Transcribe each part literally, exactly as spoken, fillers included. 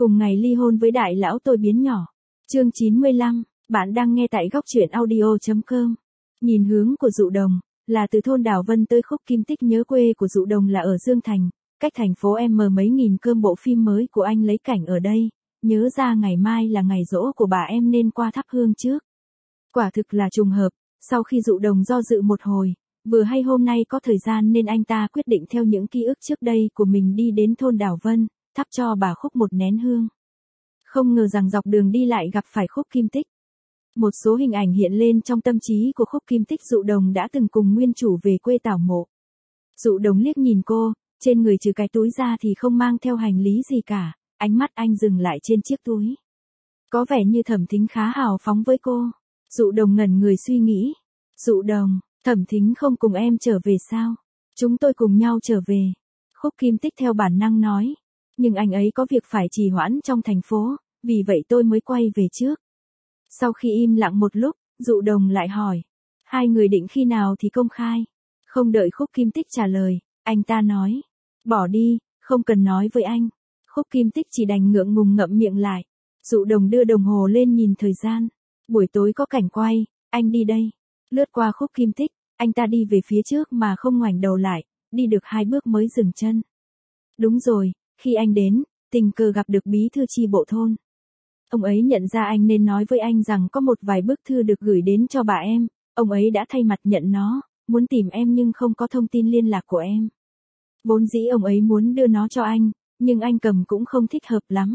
Cùng ngày ly hôn với đại lão tôi biến nhỏ. Chương chín mươi lăm, bạn đang nghe tại góc truyện audio chấm com. Nhìn hướng của Dụ Đồng, là từ thôn Đào Vân tới Khúc Kim Tích. Nhớ quê của Dụ Đồng là ở Dương Thành, cách thành phố M mấy nghìn cơm. Bộ phim mới của anh lấy cảnh ở đây. Nhớ ra ngày mai là ngày giỗ của bà em nên qua thắp hương trước. Quả thực là trùng hợp, sau khi Dụ Đồng do dự một hồi, vừa hay hôm nay có thời gian nên anh ta quyết định theo những ký ức trước đây của mình đi đến thôn Đào Vân, thắp cho bà Khúc một nén hương. Không ngờ rằng dọc đường đi lại gặp phải Khúc Kim Tích. Một số hình ảnh hiện lên trong tâm trí của Khúc Kim Tích. Dụ Đồng đã từng cùng nguyên chủ về quê tảo mộ. Dụ Đồng liếc nhìn cô, trên người trừ cái túi ra thì không mang theo hành lý gì cả, ánh mắt anh dừng lại trên chiếc túi. Có vẻ như Thẩm Thính khá hào phóng với cô. Dụ Đồng ngẩn người suy nghĩ. Dụ Đồng, Thẩm Thính không cùng em trở về sao? Chúng tôi cùng nhau trở về. Khúc Kim Tích theo bản năng nói. Nhưng anh ấy có việc phải trì hoãn trong thành phố, vì vậy tôi mới quay về trước. Sau khi im lặng một lúc, Dụ Đồng lại hỏi. Hai người định khi nào thì công khai? Không đợi Khúc Kim Tích trả lời, anh ta nói. Bỏ đi, không cần nói với anh. Khúc Kim Tích chỉ đành ngượng ngùng ngậm miệng lại. Dụ Đồng đưa đồng hồ lên nhìn thời gian. Buổi tối có cảnh quay, anh đi đây. Lướt qua Khúc Kim Tích, anh ta đi về phía trước mà không ngoảnh đầu lại, đi được hai bước mới dừng chân. Đúng rồi, khi anh đến, tình cờ gặp được bí thư chi bộ thôn. Ông ấy nhận ra anh nên nói với anh rằng có một vài bức thư được gửi đến cho bà em, ông ấy đã thay mặt nhận nó, muốn tìm em nhưng không có thông tin liên lạc của em. Vốn dĩ ông ấy muốn đưa nó cho anh, nhưng anh cầm cũng không thích hợp lắm.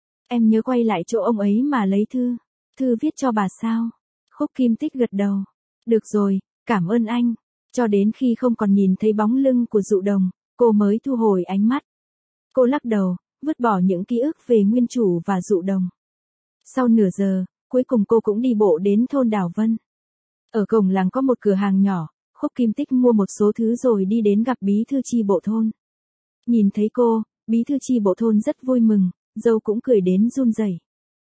Em nhớ quay lại chỗ ông ấy mà lấy thư. Thư viết cho bà sao? Khúc Kim Tích gật đầu. Được rồi, cảm ơn anh. Cho đến khi không còn nhìn thấy bóng lưng của Dụ Đồng, cô mới thu hồi ánh mắt. Cô lắc đầu, vứt bỏ những ký ức về nguyên chủ và Dụ Đồng. Sau nửa giờ, cuối cùng cô cũng đi bộ đến thôn Đào Vân. Ở cổng làng có một cửa hàng nhỏ, Khúc Kim Tích mua một số thứ rồi đi đến gặp bí thư chi bộ thôn. Nhìn thấy cô, bí thư chi bộ thôn rất vui mừng, dâu cũng cười đến run rẩy.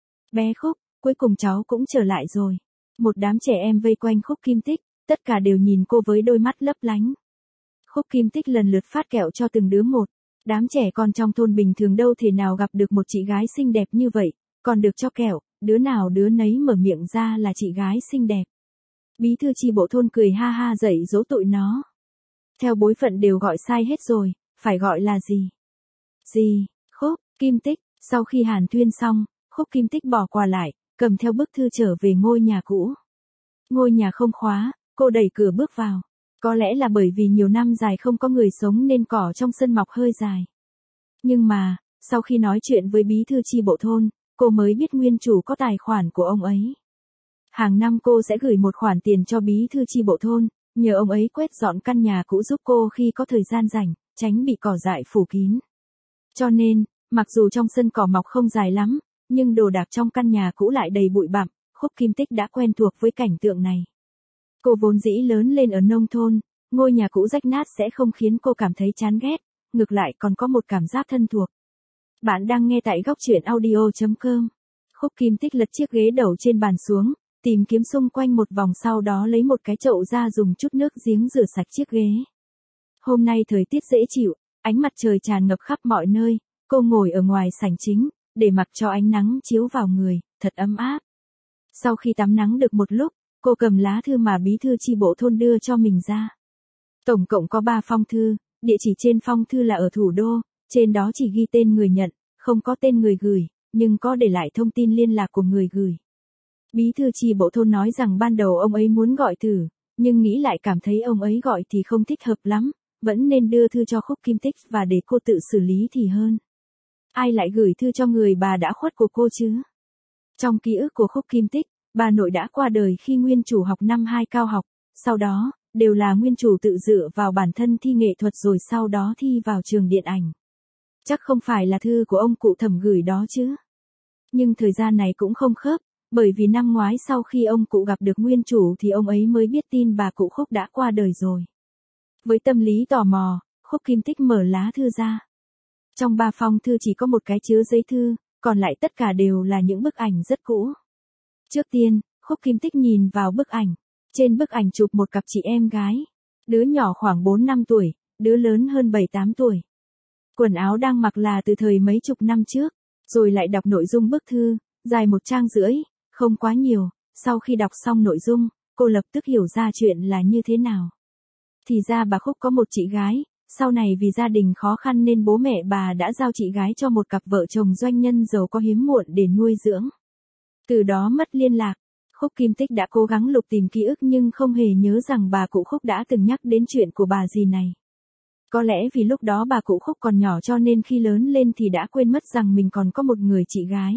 Bé Khúc, cuối cùng cháu cũng trở lại rồi. Một đám trẻ em vây quanh Khúc Kim Tích, tất cả đều nhìn cô với đôi mắt lấp lánh. Khúc Kim Tích lần lượt phát kẹo cho từng đứa một. Đám trẻ con trong thôn bình thường đâu thể nào gặp được một chị gái xinh đẹp như vậy, còn được cho kẹo, đứa nào đứa nấy mở miệng ra là chị gái xinh đẹp. Bí thư chi bộ thôn cười ha ha dạy dỗ tụi nó. Theo bối phận đều gọi sai hết rồi, phải gọi là gì? Gì? Khúc Kim Tích. Sau khi hàn huyên xong, Khúc Kim Tích bỏ quà lại, cầm theo bức thư trở về ngôi nhà cũ. Ngôi nhà không khóa, cô đẩy cửa bước vào. Có lẽ là bởi vì nhiều năm dài không có người sống nên cỏ trong sân mọc hơi dài. Nhưng mà, sau khi nói chuyện với bí thư chi bộ thôn, cô mới biết nguyên chủ có tài khoản của ông ấy. Hàng năm cô sẽ gửi một khoản tiền cho bí thư chi bộ thôn, nhờ ông ấy quét dọn căn nhà cũ giúp cô khi có thời gian rảnh, tránh bị cỏ dại phủ kín. Cho nên, mặc dù trong sân cỏ mọc không dài lắm, nhưng đồ đạc trong căn nhà cũ lại đầy bụi bặm. Khúc Kim Tích đã quen thuộc với cảnh tượng này. Cô vốn dĩ lớn lên ở nông thôn, ngôi nhà cũ rách nát sẽ không khiến cô cảm thấy chán ghét, ngược lại còn có một cảm giác thân thuộc. Bạn đang nghe tại góc truyện audio chấm com. Khúc Kim Tích lật chiếc ghế đầu trên bàn xuống, tìm kiếm xung quanh một vòng, sau đó lấy một cái chậu ra dùng chút nước giếng rửa sạch chiếc ghế. Hôm nay thời tiết dễ chịu, ánh mặt trời tràn ngập khắp mọi nơi, cô ngồi ở ngoài sảnh chính, để mặc cho ánh nắng chiếu vào người, thật ấm áp. Sau khi tắm nắng được một lúc, cô cầm lá thư mà bí thư chi bộ thôn đưa cho mình ra. Tổng cộng có ba phong thư, địa chỉ trên phong thư là ở thủ đô, trên đó chỉ ghi tên người nhận, không có tên người gửi, nhưng có để lại thông tin liên lạc của người gửi. Bí thư chi bộ thôn nói rằng ban đầu ông ấy muốn gọi thử, nhưng nghĩ lại cảm thấy ông ấy gọi thì không thích hợp lắm, vẫn nên đưa thư cho Khúc Kim Tích và để cô tự xử lý thì hơn. Ai lại gửi thư cho người bà đã khuất của cô chứ? Trong ký ức của Khúc Kim Tích, bà nội đã qua đời khi nguyên chủ học năm hai cao học, sau đó, đều là nguyên chủ tự dựa vào bản thân thi nghệ thuật rồi sau đó thi vào trường điện ảnh. Chắc không phải là thư của ông cụ Thẩm gửi đó chứ? Nhưng thời gian này cũng không khớp, bởi vì năm ngoái sau khi ông cụ gặp được nguyên chủ thì ông ấy mới biết tin bà cụ Khúc đã qua đời rồi. Với tâm lý tò mò, Khúc Kim Tích mở lá thư ra. Trong ba phong thư chỉ có một cái chứa giấy thư, còn lại tất cả đều là những bức ảnh rất cũ. Trước tiên, Khúc Kim Tích nhìn vào bức ảnh. Trên bức ảnh chụp một cặp chị em gái. Đứa nhỏ khoảng bốn năm tuổi, đứa lớn hơn bảy tám tuổi. Quần áo đang mặc là từ thời mấy chục năm trước. Rồi lại đọc nội dung bức thư, dài một trang rưỡi, không quá nhiều. Sau khi đọc xong nội dung, cô lập tức hiểu ra chuyện là như thế nào. Thì ra bà Khúc có một chị gái, sau này vì gia đình khó khăn nên bố mẹ bà đã giao chị gái cho một cặp vợ chồng doanh nhân giàu có hiếm muộn để nuôi dưỡng. Từ đó mất liên lạc. Khúc Kim Tích đã cố gắng lục tìm ký ức nhưng không hề nhớ rằng bà cụ Khúc đã từng nhắc đến chuyện của bà dì này. Có lẽ vì lúc đó bà cụ Khúc còn nhỏ cho nên khi lớn lên thì đã quên mất rằng mình còn có một người chị gái.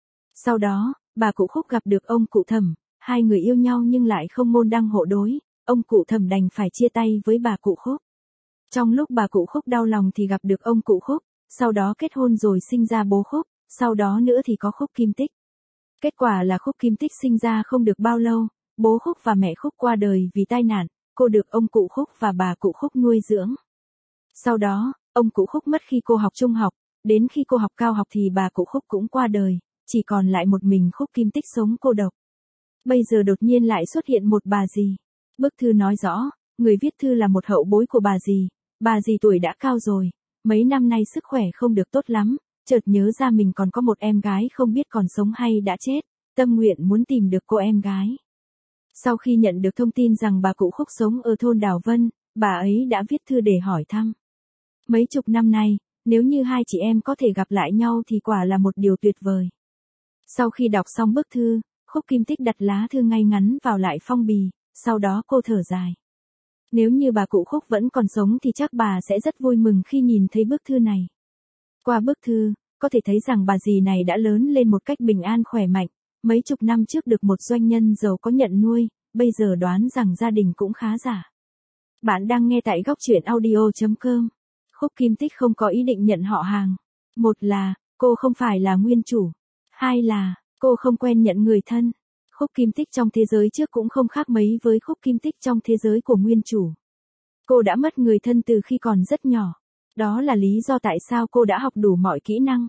Sau đó, bà cụ Khúc gặp được ông cụ Thẩm, hai người yêu nhau nhưng lại không môn đăng hộ đối, ông cụ Thẩm đành phải chia tay với bà cụ Khúc. Trong lúc bà cụ Khúc đau lòng thì gặp được ông cụ Khúc, sau đó kết hôn rồi sinh ra bố Khúc, sau đó nữa thì có Khúc Kim Tích. Kết quả là Khúc Kim Tích sinh ra không được bao lâu, bố Khúc và mẹ Khúc qua đời vì tai nạn, cô được ông cụ Khúc và bà cụ Khúc nuôi dưỡng. Sau đó, ông cụ Khúc mất khi cô học trung học, đến khi cô học cao học thì bà cụ Khúc cũng qua đời, chỉ còn lại một mình Khúc Kim Tích sống cô độc. Bây giờ đột nhiên lại xuất hiện một bà dì. Bức thư nói rõ, người viết thư là một hậu bối của bà dì, bà dì tuổi đã cao rồi, mấy năm nay sức khỏe không được tốt lắm, chợt nhớ ra mình còn có một em gái không biết còn sống hay đã chết, tâm nguyện muốn tìm được cô em gái. Sau khi nhận được thông tin rằng bà cụ Khúc sống ở thôn Đào Vân, bà ấy đã viết thư để hỏi thăm. Mấy chục năm nay, nếu như hai chị em có thể gặp lại nhau thì quả là một điều tuyệt vời. Sau khi đọc xong bức thư, Khúc Kim Tích đặt lá thư ngay ngắn vào lại phong bì, sau đó cô thở dài. Nếu như bà cụ Khúc vẫn còn sống thì chắc bà sẽ rất vui mừng khi nhìn thấy bức thư này. Qua bức thư, có thể thấy rằng bà dì này đã lớn lên một cách bình an khỏe mạnh, mấy chục năm trước được một doanh nhân giàu có nhận nuôi, bây giờ đoán rằng gia đình cũng khá giả. Bạn đang nghe tại góc truyện audio chấm com. Khúc Kim Tích không có ý định nhận họ hàng. Một là, cô không phải là nguyên chủ. Hai là, cô không quen nhận người thân. Khúc Kim Tích trong thế giới trước cũng không khác mấy với Khúc Kim Tích trong thế giới của nguyên chủ. Cô đã mất người thân từ khi còn rất nhỏ. Đó là lý do tại sao cô đã học đủ mọi kỹ năng.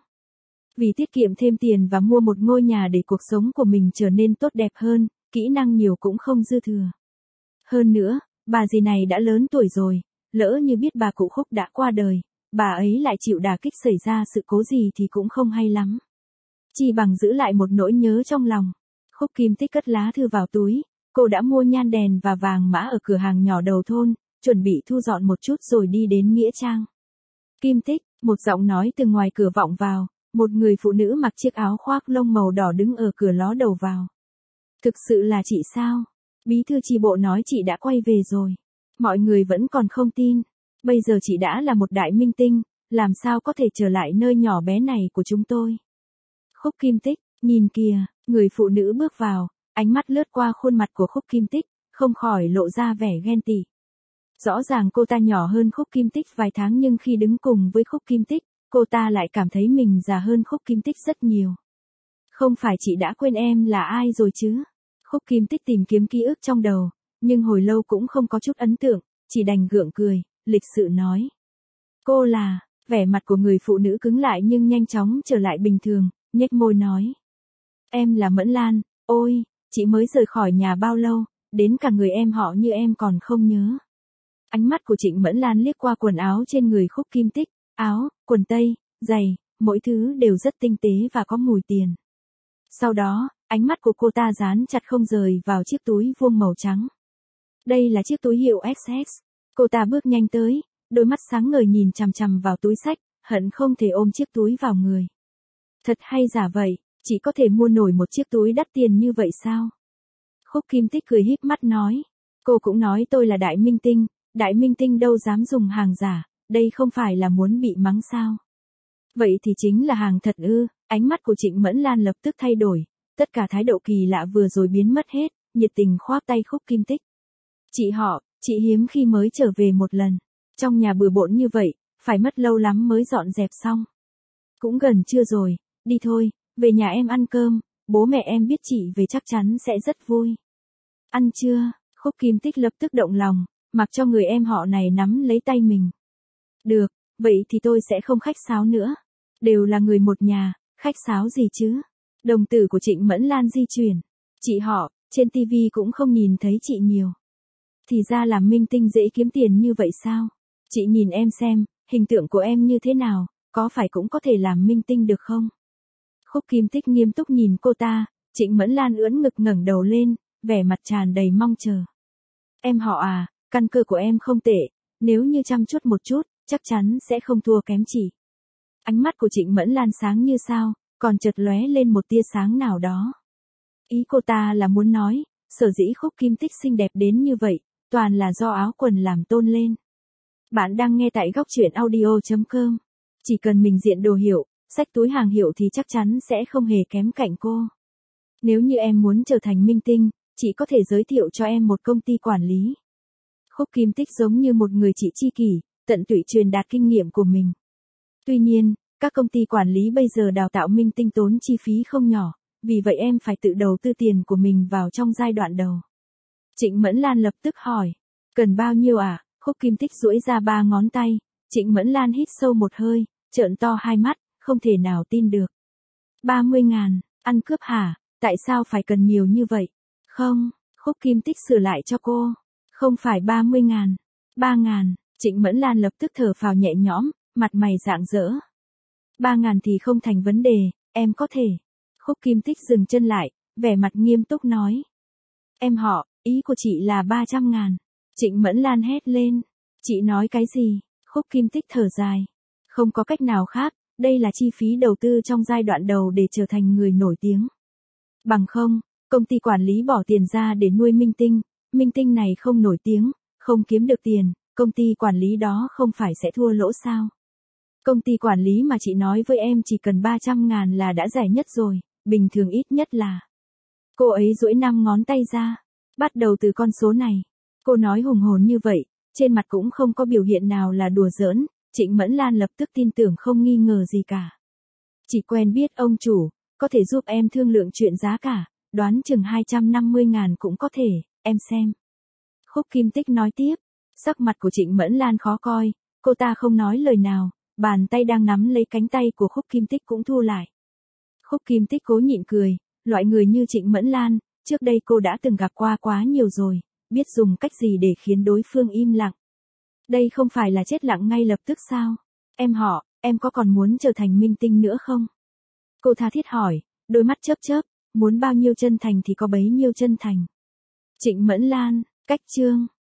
Vì tiết kiệm thêm tiền và mua một ngôi nhà để cuộc sống của mình trở nên tốt đẹp hơn, kỹ năng nhiều cũng không dư thừa. Hơn nữa, bà dì này đã lớn tuổi rồi, lỡ như biết bà cụ Khúc đã qua đời, bà ấy lại chịu đả kích xảy ra sự cố gì thì cũng không hay lắm. Chỉ bằng giữ lại một nỗi nhớ trong lòng. Khúc Kim Tích cất lá thư vào túi, cô đã mua nhan đèn và vàng mã ở cửa hàng nhỏ đầu thôn, chuẩn bị thu dọn một chút rồi đi đến Nghĩa Trang. Kim Tích, một giọng nói từ ngoài cửa vọng vào, một người phụ nữ mặc chiếc áo khoác lông màu đỏ đứng ở cửa ló đầu vào. Thực sự là chị sao? Bí thư chi bộ nói chị đã quay về rồi. Mọi người vẫn còn không tin. Bây giờ chị đã là một đại minh tinh, làm sao có thể trở lại nơi nhỏ bé này của chúng tôi? Khúc Kim Tích, nhìn kìa, người phụ nữ bước vào, ánh mắt lướt qua khuôn mặt của Khúc Kim Tích, không khỏi lộ ra vẻ ghen tị. Rõ ràng cô ta nhỏ hơn Khúc Kim Tích vài tháng nhưng khi đứng cùng với Khúc Kim Tích, cô ta lại cảm thấy mình già hơn Khúc Kim Tích rất nhiều. Không phải chị đã quên em là ai rồi chứ? Khúc Kim Tích tìm kiếm ký ức trong đầu, nhưng hồi lâu cũng không có chút ấn tượng, chỉ đành gượng cười, lịch sự nói. Cô là, vẻ mặt của người phụ nữ cứng lại nhưng nhanh chóng trở lại bình thường, nhếch môi nói. Em là Mẫn Lan, ôi, chị mới rời khỏi nhà bao lâu, đến cả người em họ như em còn không nhớ. Ánh mắt của Trịnh Mẫn Lan liếc qua quần áo trên người Khúc Kim Tích, áo, quần tây, giày, mỗi thứ đều rất tinh tế và có mùi tiền. Sau đó, ánh mắt của cô ta dán chặt không rời vào chiếc túi vuông màu trắng. Đây là chiếc túi hiệu ét ét. Cô ta bước nhanh tới, đôi mắt sáng ngời nhìn chằm chằm vào túi xách, hận không thể ôm chiếc túi vào người. Thật hay giả vậy, chỉ có thể mua nổi một chiếc túi đắt tiền như vậy sao? Khúc Kim Tích cười híp mắt nói. Cô cũng nói tôi là đại minh tinh, đại minh tinh đâu dám dùng hàng giả, đây không phải là muốn bị mắng sao? Vậy thì chính là hàng thật ư? Ánh mắt của Trịnh Mẫn Lan lập tức thay đổi, tất cả thái độ kỳ lạ vừa rồi biến mất hết, nhiệt tình khoác tay Khúc Kim Tích. Chị họ, chị hiếm khi mới trở về một lần, trong nhà bừa bộn như vậy, phải mất lâu lắm mới dọn dẹp xong. Cũng gần trưa rồi, đi thôi, về nhà em ăn cơm, bố mẹ em biết chị về chắc chắn sẽ rất vui. Ăn chưa? Khúc Kim Tích lập tức động lòng, mặc cho người em họ này nắm lấy tay mình. Được, vậy thì tôi sẽ không khách sáo nữa. Đều là người một nhà, khách sáo gì chứ? Đồng tử của Trịnh Mẫn Lan di chuyển. Chị họ, trên tivi cũng không nhìn thấy chị nhiều. Thì ra làm minh tinh dễ kiếm tiền như vậy sao? Chị nhìn em xem, hình tượng của em như thế nào, có phải cũng có thể làm minh tinh được không? Khúc Kim Tích nghiêm túc nhìn cô ta, Trịnh Mẫn Lan ưỡn ngực ngẩng đầu lên, vẻ mặt tràn đầy mong chờ. Em họ à, căn cơ của em không tệ, nếu như chăm chút một chút, chắc chắn sẽ không thua kém chị. Ánh mắt của Trịnh Mẫn Lan sáng như sao, còn chợt lóe lên một tia sáng nào đó. Ý cô ta là muốn nói, sở dĩ Khúc Kim Tích xinh đẹp đến như vậy, toàn là do áo quần làm tôn lên. Bạn đang nghe tại góc truyện audio chấm com. Chỉ cần mình diện đồ hiệu, xách túi hàng hiệu thì chắc chắn sẽ không hề kém cạnh cô. Nếu như em muốn trở thành minh tinh, chị có thể giới thiệu cho em một công ty quản lý. Khúc Kim Tích giống như một người chị tri kỷ, tận tụy truyền đạt kinh nghiệm của mình. Tuy nhiên, các công ty quản lý bây giờ đào tạo minh tinh tốn chi phí không nhỏ, vì vậy em phải tự đầu tư tiền của mình vào trong giai đoạn đầu. Trịnh Mẫn Lan lập tức hỏi, cần bao nhiêu à? Khúc Kim Tích duỗi ra ba ngón tay, Trịnh Mẫn Lan hít sâu một hơi, trợn to hai mắt, không thể nào tin được. ba mươi ngàn, ăn cướp hả? Tại sao phải cần nhiều như vậy? Không, Khúc Kim Tích sửa lại cho cô. Không phải ba mươi ngàn, ba ngàn, Trịnh Mẫn Lan lập tức thở phào nhẹ nhõm, mặt mày rạng rỡ. ba ngàn thì không thành vấn đề, em có thể. Khúc Kim Tích dừng chân lại, vẻ mặt nghiêm túc nói. Em họ, ý của chị là ba trăm ngàn. Trịnh Mẫn Lan hét lên. Chị nói cái gì? Khúc Kim Tích thở dài. Không có cách nào khác, đây là chi phí đầu tư trong giai đoạn đầu để trở thành người nổi tiếng. Bằng không, công ty quản lý bỏ tiền ra để nuôi minh tinh, minh tinh này không nổi tiếng, không kiếm được tiền, công ty quản lý đó không phải sẽ thua lỗ sao? Công ty quản lý mà chị nói với em chỉ cần ba trăm ngàn là đã rẻ nhất rồi, bình thường ít nhất là. Cô ấy duỗi năm ngón tay ra, bắt đầu từ con số này. Cô nói hùng hồn như vậy, trên mặt cũng không có biểu hiện nào là đùa giỡn, Trịnh Mẫn Lan lập tức tin tưởng không nghi ngờ gì cả. Chỉ quen biết ông chủ, có thể giúp em thương lượng chuyện giá cả, đoán chừng hai trăm năm mươi ngàn cũng có thể, em xem. Khúc Kim Tích nói tiếp, sắc mặt của Trịnh Mẫn Lan khó coi, cô ta không nói lời nào, bàn tay đang nắm lấy cánh tay của Khúc Kim Tích cũng thu lại. Khúc Kim Tích cố nhịn cười, loại người như Trịnh Mẫn Lan, trước đây cô đã từng gặp qua quá nhiều rồi, biết dùng cách gì để khiến đối phương im lặng. Đây không phải là chết lặng ngay lập tức sao? Em họ, em có còn muốn trở thành minh tinh nữa không? Cô tha thiết hỏi, đôi mắt chớp chớp, muốn bao nhiêu chân thành thì có bấy nhiêu chân thành. Trịnh Mẫn Lan, cách chương.